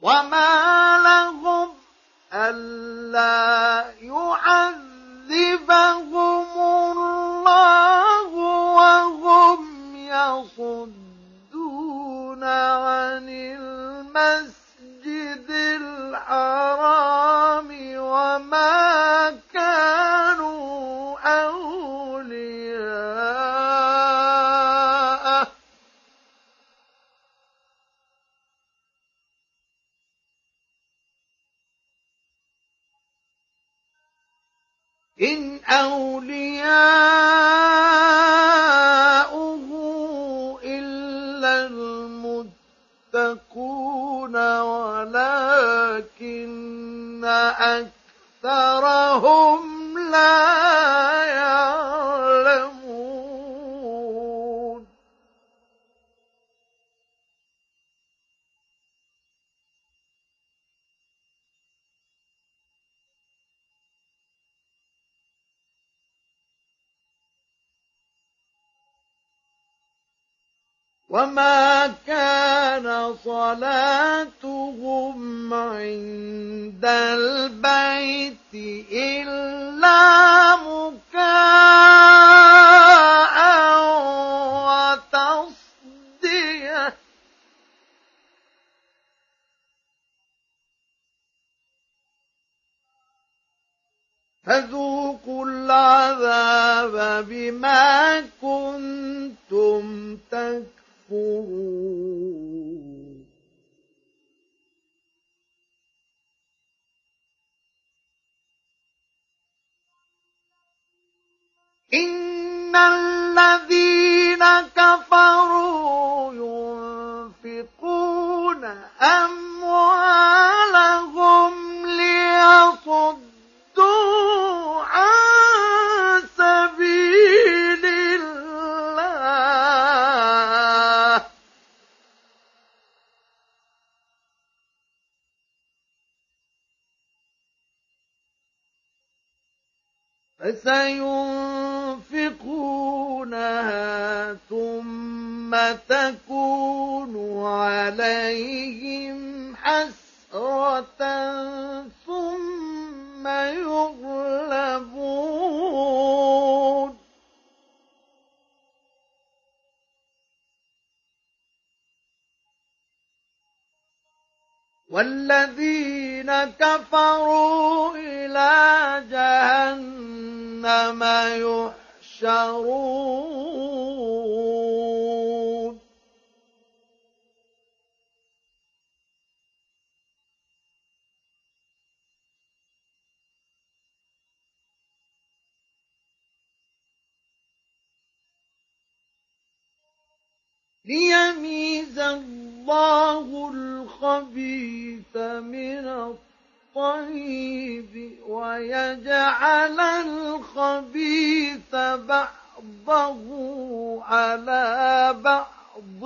وما لهم ألا يعذبهم الله وهم يصدون عن المسجد الحرام وما كانوا أولياءه إن أولياؤه إلا المتقون ولكن أكثرهم لا يعلمون وما كان صلاتهم عند البيت إلا مكاء وتصدية فذوقوا العذاب بما كنتم تكفرون إن الذين كفروا ينفقون أموالهم ليصدوا عن سبيل الله فسينفقونها ثم تكون عليهم حسرة ثم يغلبون والذين كفروا إلى جهنم يحشرون ليميز الله الخبيث من الطيب ويجعل الخبيث بعضه على بعض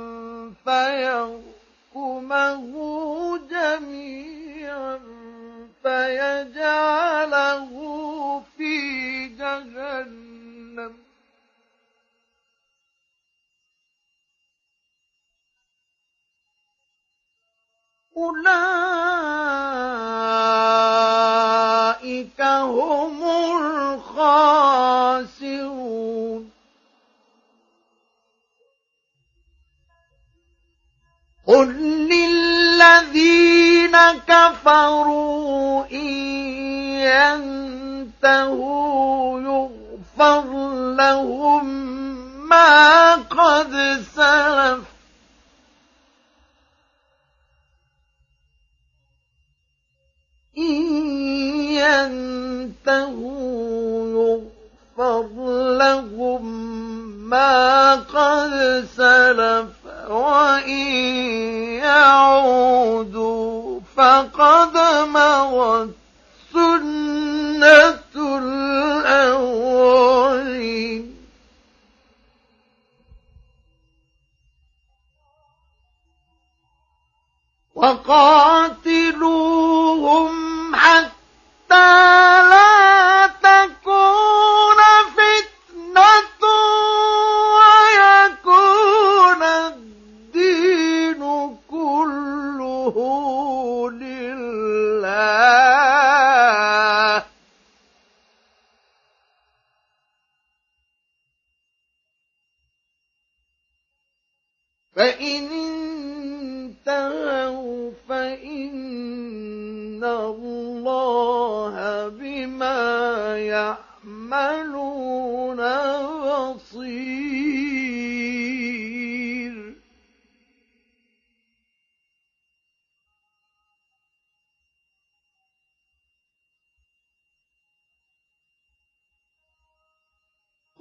فيركمه جميعا فيجعله في جهنم أولئك هم الخاسرون قل للذين كفروا إن ينتهوا يغفر لهم ما قد سلف إن ينتهوا يغفر لهم ما قد سلف وإن يعودوا فقد مضت سنة الأولين وقاتلوهم حتى لا تكون فتنة ويكون الدين كله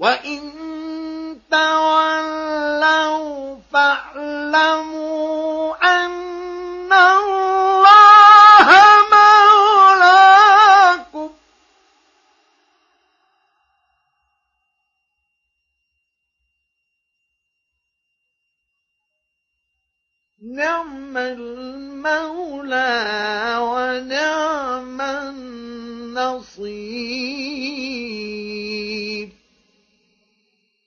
وَإِن تَوَلَّوْا فَاعْلَمُوا أَنَّ اللَّهَ مَوْلَاكُمْ ۚ نِعْمَ الْمَوْلَىٰ وَنِعْمَ النَّصِيرُ.